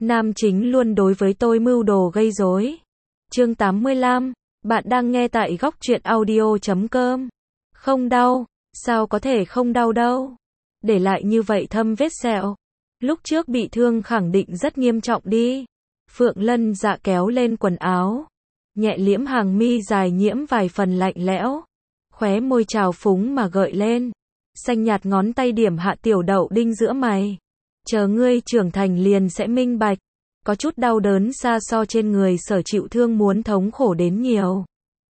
Nam chính luôn đối với tôi mưu đồ gây rối. Chương 85, bạn đang nghe tại góc truyện audio.com. Không đau, sao có thể không đau đâu. Để lại như vậy thâm vết sẹo. Lúc trước bị thương khẳng định rất nghiêm trọng đi. Phượng Lân Dạ kéo lên quần áo. Nhẹ liễm hàng mi dài nhiễm vài phần lạnh lẽo. Khóe môi trào phúng mà gợi lên. Xanh nhạt ngón tay điểm hạ tiểu đậu đinh giữa mày. Chờ ngươi trưởng thành liền sẽ minh bạch. Có chút đau đớn xa so trên người sở chịu thương muốn thống khổ đến nhiều.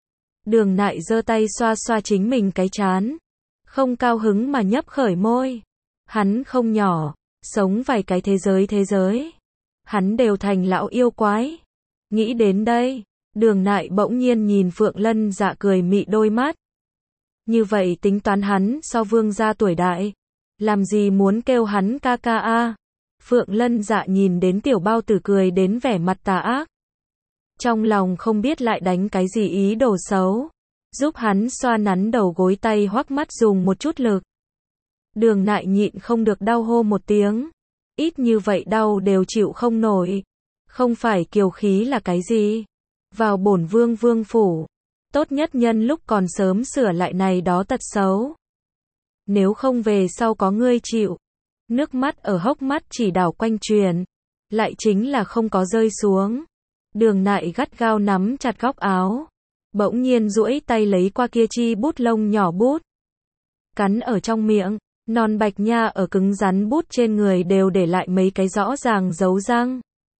Đường Nại giơ tay xoa xoa chính mình cái trán. Không cao hứng mà nhấp khởi môi. Hắn không nhỏ, sống vài cái thế giới. Hắn đều thành lão yêu quái. Nghĩ đến đây, Đường Nại bỗng nhiên nhìn Phượng Lân Dạ cười mị đôi mắt. Như vậy tính toán hắn so Vương gia tuổi đại. Làm gì muốn kêu hắn ca ca a? Phượng Lân Dạ nhìn đến tiểu bao tử cười đến vẻ mặt tà ác. Trong lòng không biết lại đánh cái gì ý đồ xấu. Giúp hắn xoa nắn đầu gối tay hoắc mắt dùng một chút lực. Đường Nại nhịn không được đau hô một tiếng. Ít như vậy đau đều chịu không nổi. Không phải kiều khí là cái gì? Vào bổn vương phủ. Tốt nhất nhân lúc còn sớm sửa lại này đó tật xấu. Nếu không về sau có ngươi chịu. Nước mắt ở hốc mắt chỉ đảo quanh truyền. Lại chính là không có rơi xuống. Đường Nại gắt gao nắm chặt góc áo. Bỗng nhiên duỗi tay lấy qua kia chi bút lông nhỏ bút. Cắn ở trong miệng. Non bạch nha ở cứng rắn bút trên người đều để lại mấy cái rõ ràng dấu răng.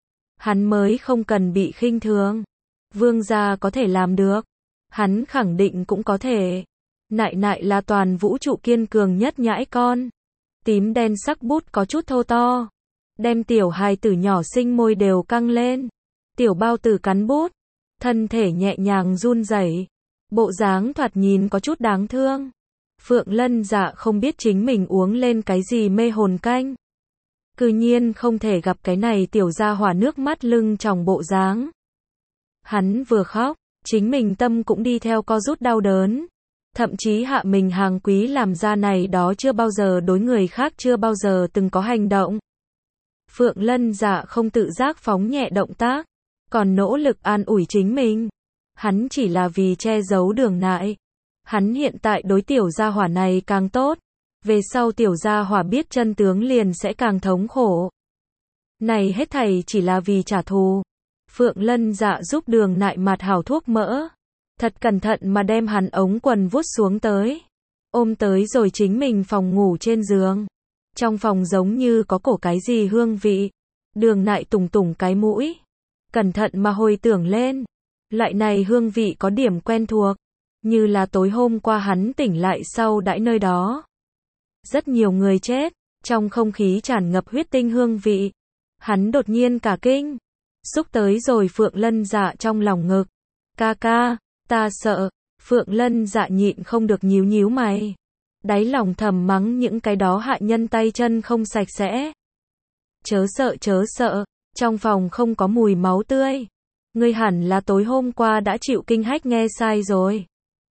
Hắn mới không cần bị khinh thường. Vương gia có thể làm được. Hắn khẳng định cũng có thể. Nại nại là toàn vũ trụ kiên cường nhất nhãi con. Tím đen sắc bút có chút thô to. Đem tiểu hài tử nhỏ xinh môi đều căng lên. Tiểu bao tử cắn bút. Thân thể nhẹ nhàng run rẩy. Bộ dáng thoạt nhìn có chút đáng thương. Phượng Lân Dạ không biết chính mình uống lên cái gì mê hồn canh. Cư nhiên không thể gặp cái này tiểu gia hỏa nước mắt lưng tròng bộ dáng. Hắn vừa khóc, chính mình tâm cũng đi theo co rút đau đớn. Thậm chí hạ mình hàng quý làm ra này đó chưa bao giờ đối người khác chưa bao giờ từng có hành động. Phượng Lân Dạ không tự giác phóng nhẹ động tác, còn nỗ lực an ủi chính mình. Hắn chỉ là vì che giấu Đường Nại. Hắn hiện tại đối tiểu gia hỏa này càng tốt. Về sau tiểu gia hỏa biết chân tướng liền sẽ càng thống khổ. Này hết thảy chỉ là vì trả thù. Phượng Lân Dạ giúp Đường Nại mạt hảo thuốc mỡ. Thật cẩn thận mà đem hắn ống quần vuốt xuống tới. Ôm tới rồi chính mình phòng ngủ trên giường. Trong phòng giống như có cổ cái gì hương vị. Đường Nại tùng tùng cái mũi. Cẩn thận mà hồi tưởng lên. Loại này hương vị có điểm quen thuộc. Như là tối hôm qua hắn tỉnh lại sau đãi nơi đó. Rất nhiều người chết. Trong không khí tràn ngập huyết tinh hương vị. Hắn đột nhiên cả kinh. Xúc tới rồi Phượng Lân Dạ trong lòng ngực. Ca ca, ta sợ. Phượng Lân Dạ nhịn không được nhíu mày. Đáy lòng thầm mắng những cái đó hạ nhân tay chân không sạch sẽ. Chớ sợ, trong phòng không có mùi máu tươi. Ngươi hẳn là tối hôm qua đã chịu kinh hách nghe sai rồi.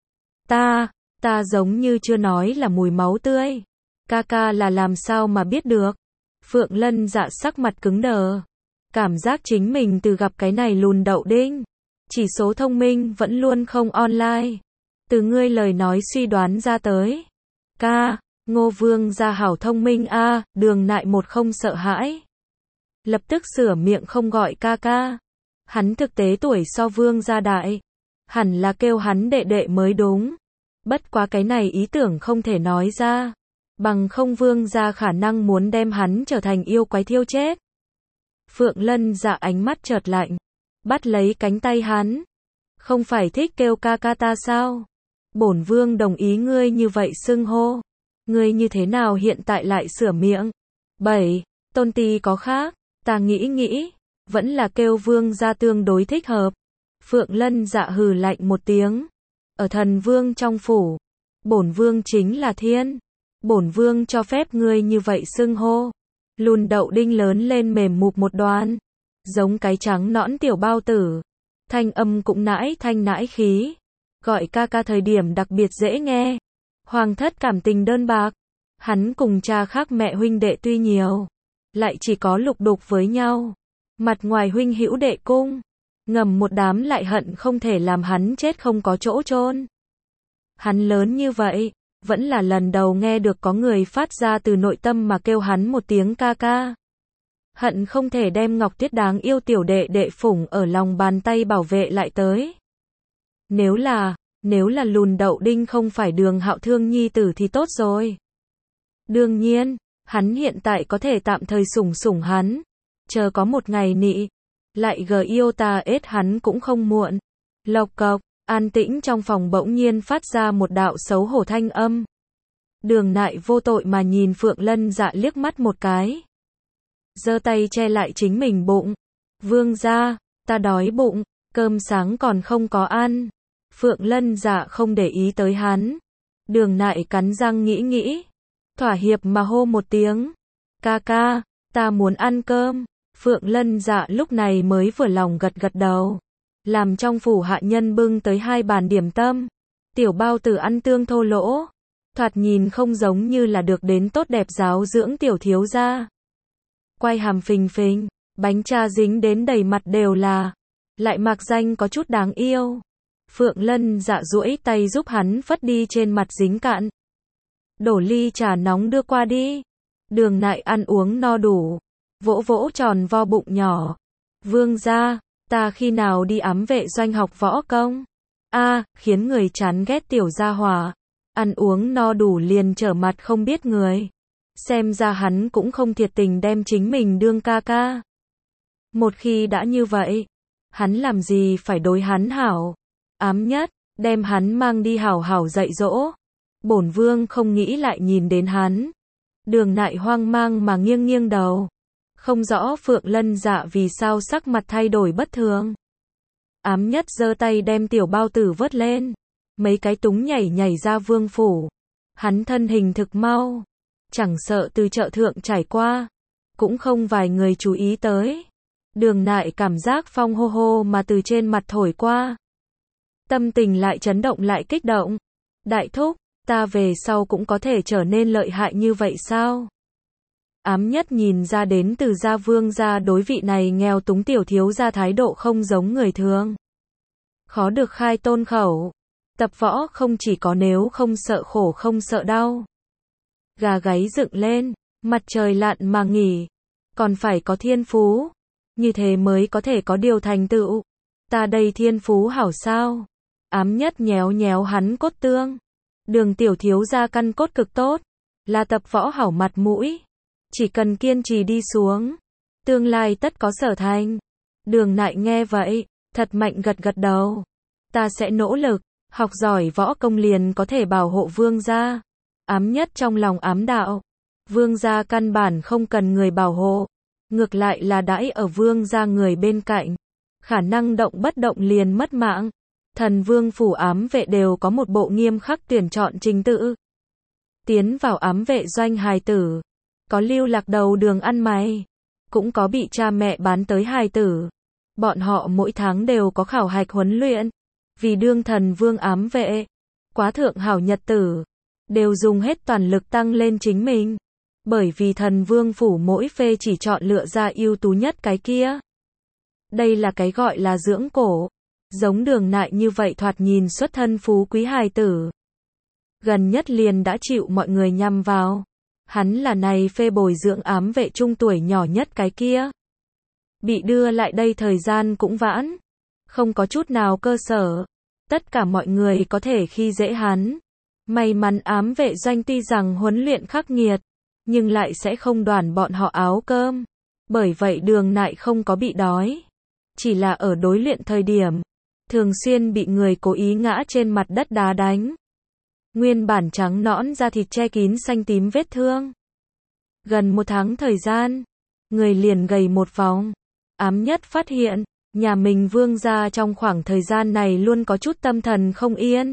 Ta giống như chưa nói là mùi máu tươi. Ca ca là làm sao mà biết được. Phượng Lân Dạ sắc mặt cứng đờ. Cảm giác chính mình từ gặp cái này lùn đậu đinh. Chỉ số thông minh vẫn luôn không online. Từ ngươi lời nói suy đoán ra tới. Ca, Ngô Vương gia hảo thông minh a. Đường Nại một không sợ hãi. Lập tức sửa miệng không gọi ca ca. Hắn thực tế tuổi so Vương gia đại. Hẳn là kêu hắn đệ đệ mới đúng. Bất quá cái này ý tưởng không thể nói ra. Bằng không Vương gia khả năng muốn đem hắn trở thành yêu quái thiêu chết. Phượng Lân Dạ ánh mắt chợt lạnh. Bắt lấy cánh tay hắn. Không phải thích kêu ca ca ta sao? Bổn vương đồng ý ngươi như vậy xưng hô. Ngươi như thế nào hiện tại lại sửa miệng? 7. Tôn ti có khác. Ta nghĩ. Vẫn là kêu vương gia tương đối thích hợp. Phượng Lân Dạ hừ lạnh một tiếng. Ở thần vương trong phủ. Bổn vương chính là thiên. Bổn vương cho phép ngươi như vậy xưng hô. Lùn đậu đinh lớn lên mềm mụp một đoàn. Giống cái trắng nõn tiểu bao tử. Thanh âm cũng thanh nãi khí. Gọi ca ca thời điểm đặc biệt dễ nghe. Hoàng thất cảm tình đơn bạc. Hắn cùng cha khác mẹ huynh đệ tuy nhiều. Lại chỉ có lục đục với nhau. Mặt ngoài huynh hữu đệ cung, ngầm một đám lại hận không thể làm hắn chết không có chỗ chôn. Hắn lớn như vậy, vẫn là lần đầu nghe được có người phát ra từ nội tâm mà kêu hắn một tiếng ca ca. Hận không thể đem Ngọc Tuyết đáng yêu tiểu đệ đệ phủng ở lòng bàn tay bảo vệ lại tới. Nếu là Lùn Đậu Đinh không phải Đường Hạo thương nhi tử thì tốt rồi. Đương nhiên, hắn hiện tại có thể tạm thời sủng hắn. Chờ có một ngày nị, lại yêu ta ết hắn cũng không muộn. Lộc cộc, an tĩnh trong phòng bỗng nhiên phát ra một đạo xấu hổ thanh âm. Đường Nại vô tội mà nhìn Phượng Lân Dạ liếc mắt một cái. Giơ tay che lại chính mình bụng. Vương gia, ta đói bụng, cơm sáng còn không có ăn. Phượng Lân Dạ không để ý tới hắn. Đường Nại cắn răng nghĩ. Thỏa hiệp mà hô một tiếng. Ca ca, ta muốn ăn cơm. Phượng Lân Dạ lúc này mới vừa lòng gật đầu. Làm trong phủ hạ nhân bưng tới 2 bàn điểm tâm. Tiểu bao tử ăn tương thô lỗ. Thoạt nhìn không giống như là được đến tốt đẹp giáo dưỡng tiểu thiếu gia. Quay hàm phình phình, bánh cha dính đến đầy mặt đều là. Lại mạc danh có chút đáng yêu. Phượng Lân Dạ duỗi tay giúp hắn phất đi trên mặt dính cạn. Đổ ly trà nóng đưa qua đi. Đường Nại ăn uống no đủ. Vỗ tròn vo bụng nhỏ. Vương gia, ta khi nào đi ám vệ doanh học võ công? Khiến người chán ghét tiểu gia hỏa. Ăn uống no đủ liền trở mặt không biết người. Xem ra hắn cũng không thiệt tình đem chính mình đương ca ca. Một khi đã như vậy, hắn làm gì phải đối hắn hảo. Ám nhất, đem hắn mang đi hảo hảo dạy dỗ. Bổn vương không nghĩ lại nhìn đến hắn. Đường Nại hoang mang mà nghiêng đầu. Không rõ Phượng Lân Dạ vì sao sắc mặt thay đổi bất thường. Ám nhất giơ tay đem tiểu bao tử vớt lên. Mấy cái túng nhảy ra vương phủ. Hắn thân hình thực mau. Chẳng sợ từ chợ thượng trải qua. Cũng không vài người chú ý tới. Đường Nại cảm giác phong hô mà từ trên mặt thổi qua. Tâm tình lại chấn động lại kích động. Đại thúc, ta về sau cũng có thể trở nên lợi hại như vậy sao? Ám nhất nhìn ra đến từ gia vương gia đối vị này nghèo túng tiểu thiếu gia thái độ không giống người thường. Khó được khai tôn khẩu. Tập võ không chỉ có nếu không sợ khổ không sợ đau. Gà gáy dựng lên, mặt trời lặn mà nghỉ. Còn phải có thiên phú. Như thế mới có thể có điều thành tựu. Ta đây thiên phú hảo sao? Ám nhất nhéo hắn cốt tương. Đường tiểu thiếu gia căn cốt cực tốt. Là tập võ hảo mặt mũi. Chỉ cần kiên trì đi xuống. Tương lai tất có sở thành. Đường Nại nghe vậy, thật mạnh gật đầu. Ta sẽ nỗ lực. Học giỏi võ công liền có thể bảo hộ vương gia. Ám nhất trong lòng ám đạo. Vương gia căn bản không cần người bảo hộ. Ngược lại là đãi ở vương gia người bên cạnh. Khả năng động bất động liền mất mạng. Thần vương phủ ám vệ đều có một bộ nghiêm khắc tuyển chọn trình tự. Tiến vào ám vệ doanh hài tử. Có lưu lạc đầu đường ăn mày. Cũng có bị cha mẹ bán tới hài tử. Bọn họ mỗi tháng đều có khảo hạch huấn luyện. Vì đương thần vương ám vệ. Quá thượng hảo nhật tử. Đều dùng hết toàn lực tăng lên chính mình. Bởi vì thần vương phủ mỗi phê chỉ chọn lựa ra ưu tú nhất cái kia. Đây là cái gọi là dưỡng cổ. Giống Đường Nại như vậy thoạt nhìn xuất thân phú quý hài tử. Gần nhất liền đã chịu mọi người nhằm vào. Hắn là này phê bồi dưỡng ám vệ trung tuổi nhỏ nhất cái kia. Bị đưa lại đây thời gian cũng vãn. Không có chút nào cơ sở. Tất cả mọi người có thể khi dễ hắn. May mắn ám vệ doanh tuy rằng huấn luyện khắc nghiệt. Nhưng lại sẽ không đoản bọn họ áo cơm. Bởi vậy Đường Nại không có bị đói. Chỉ là ở đối luyện thời điểm. Thường xuyên bị người cố ý ngã trên mặt đất đá đánh. Nguyên bản trắng nõn da thịt che kín xanh tím vết thương. Gần 1 tháng thời gian. Người liền gầy một vòng. Ám nhất phát hiện. Nhà mình vương gia trong khoảng thời gian này luôn có chút tâm thần không yên.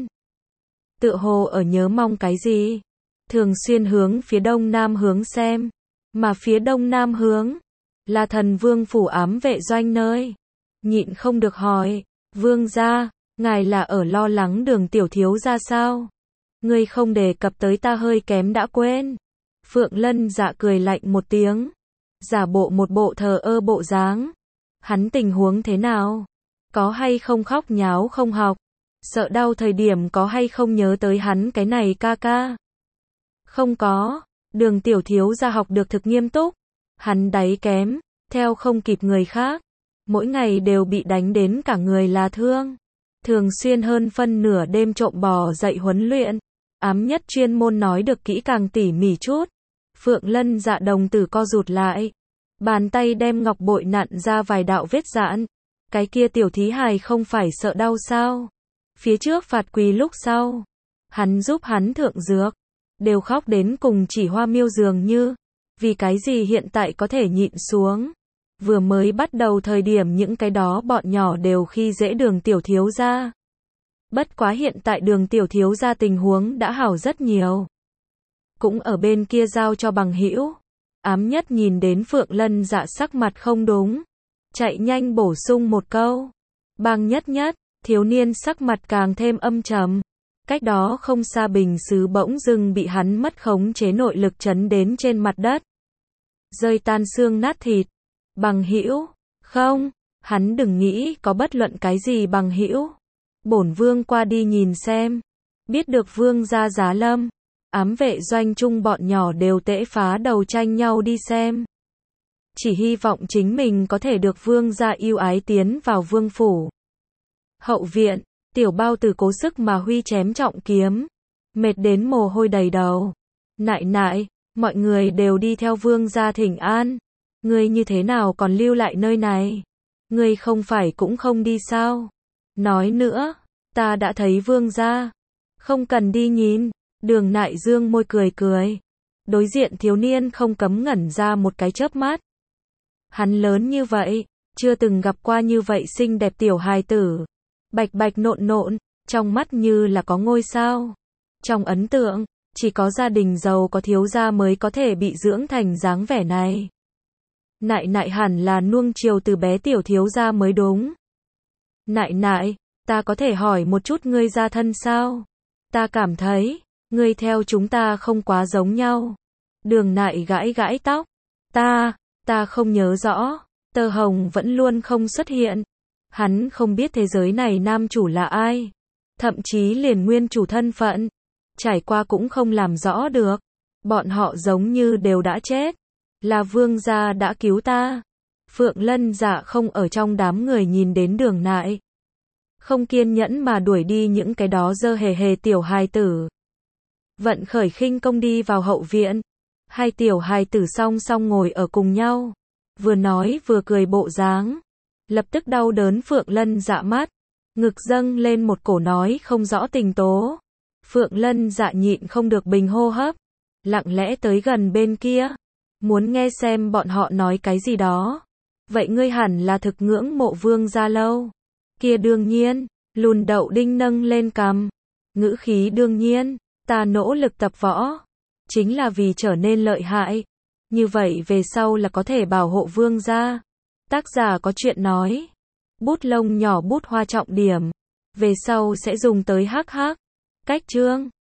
Tựa hồ ở nhớ mong cái gì. Thường xuyên hướng phía đông nam hướng xem. Mà phía đông nam hướng. Là thần vương phủ ám vệ doanh nơi. Nhịn không được hỏi. Vương gia, ngài là ở lo lắng Đường tiểu thiếu gia sao? Ngươi không đề cập tới ta hơi kém đã quên. Phượng Lân Dạ cười lạnh một tiếng. Giả bộ một bộ thờ ơ bộ dáng. Hắn tình huống thế nào? Có hay không khóc nháo không học? Sợ đau thời điểm có hay không nhớ tới hắn cái này ca ca? Không có. Đường tiểu thiếu gia học được thực nghiêm túc. Hắn đáy kém, theo không kịp người khác. Mỗi ngày đều bị đánh đến cả người là thương. Thường xuyên hơn phân nửa đêm trộm bò dậy huấn luyện. Ám nhất chuyên môn nói được kỹ càng tỉ mỉ chút. Phượng Lân Dạ đồng tử co rụt lại. Bàn tay đem ngọc bội nặn ra vài đạo vết dạn. Cái kia tiểu thí hài không phải sợ đau sao? Phía trước phạt quỳ lúc sau. Hắn giúp hắn thượng dược. Đều khóc đến cùng chỉ hoa miêu dường như. Vì cái gì hiện tại có thể nhịn xuống? Vừa mới bắt đầu thời điểm những cái đó bọn nhỏ đều khi dễ đường tiểu thiếu gia. Bất quá hiện tại đường tiểu thiếu gia tình huống đã hảo rất nhiều. Cũng ở bên kia giao cho bằng hữu. Ám nhất nhìn đến Phượng Lân Dạ sắc mặt không đúng. Chạy nhanh bổ sung một câu. Bang nhất nhất, thiếu niên sắc mặt càng thêm âm trầm. Cách đó không xa bình sứ bỗng dưng bị hắn mất khống chế nội lực chấn đến trên mặt đất. Rơi tan xương nát thịt. Bằng hữu, không, hắn đừng nghĩ có bất luận cái gì bằng hữu. Bổn vương qua đi nhìn xem. Biết được vương gia giá lâm. Ám vệ doanh trung bọn nhỏ đều tễ phá đầu tranh nhau đi xem. Chỉ hy vọng chính mình có thể được vương gia yêu ái tiến vào vương phủ. Hậu viện, tiểu bao tử cố sức mà huy chém trọng kiếm. Mệt đến mồ hôi đầy đầu. Nại nại, mọi người đều đi theo vương gia thỉnh an. Ngươi như thế nào còn lưu lại nơi này? Ngươi không phải cũng không đi sao? Nói nữa, ta đã thấy vương gia. Không cần đi nhìn. Đường Nại dương môi cười cười. Đối diện thiếu niên không cấm ngẩn ra một cái chớp mắt. Hắn lớn như vậy, chưa từng gặp qua như vậy xinh đẹp tiểu hài tử. Bạch bạch nộn nộn, trong mắt như là có ngôi sao. Trong ấn tượng, chỉ có gia đình giàu có thiếu gia mới có thể bị dưỡng thành dáng vẻ này. Nại nại hẳn là nuông chiều từ bé tiểu thiếu gia mới đúng. Nại nại, ta có thể hỏi một chút ngươi gia thân sao? Ta cảm thấy, ngươi theo chúng ta không quá giống nhau. Đường Nại gãi gãi tóc. Ta không nhớ rõ. Tơ Hồng vẫn luôn không xuất hiện. Hắn không biết thế giới này nam chủ là ai. Thậm chí liền nguyên chủ thân phận. Trải qua cũng không làm rõ được. Bọn họ giống như đều đã chết. Là vương gia đã cứu ta. Phượng Lân Dạ không ở trong đám người nhìn đến Đường Nại. Không kiên nhẫn mà đuổi đi những cái đó dơ hề hề tiểu hài tử. Vận khởi khinh công đi vào hậu viện. Hai tiểu hài tử song song ngồi ở cùng nhau. Vừa nói vừa cười bộ dáng. Lập tức đau đớn Phượng Lân Dạ mắt. Ngực dâng lên một cổ nói không rõ tình tố. Phượng Lân Dạ nhịn không được bình hô hấp. Lặng lẽ tới gần bên kia. Muốn nghe xem bọn họ nói cái gì đó. Vậy ngươi hẳn là thực ngưỡng mộ vương gia lâu. Kia đương nhiên. Lùn đậu đinh nâng lên cằm. Ngữ khí đương nhiên. Ta nỗ lực tập võ. Chính là vì trở nên lợi hại. Như vậy về sau là có thể bảo hộ vương gia. Tác giả có chuyện nói. Bút lông nhỏ bút hoa trọng điểm. Về sau sẽ dùng tới hắc hắc. Cách chương.